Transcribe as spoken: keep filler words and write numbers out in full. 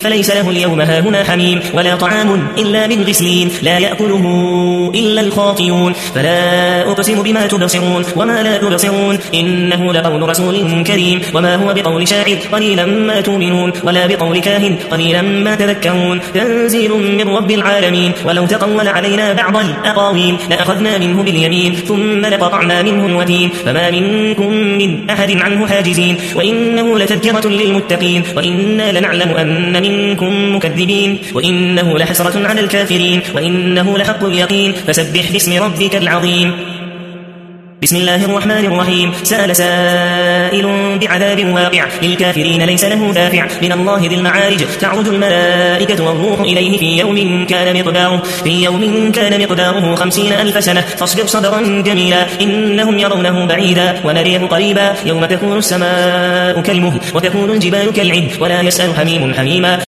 فليس له اليوم هاهنا حميم ولا طعام إلا من غسلين لا يأكله إلا الخاطئون فلا أقسم بما تبصرون وما لا تبصرون إنه لقول رسول كريم وما هو بقول شاعر قليلا ما تؤمنون ولا بقول كاهن قليلا ما تذكرون تنزيل من رب العالمين ولو تقول علينا بعض الأقاويل لأخذنا منه باليمين ثم لقطعنا منه الوتين فما منكم من أحد عنه حاجزين وإنه لتذكرة للمتقين وإنا لنعلم أن منكم مكذبين وإنه لحسرة على الكافرين وإنه لحق اليقين فسبح باسم ربك العظيم بسم الله الرحمن الرحيم سأل سائل بعذاب واقع للكافرين ليس له دافع من الله ذي المعارج تعرج الملائكة والروح إليه في يوم كان مقداره في يوم كان مقداره خمسين ألف سنة فاصبر صبرا جميلا إنهم يرونه بعيدا ونريه قريبا يوم تكون السماء كالمهل وتكون الجبال كالعهن ولا يسأل حميم حميما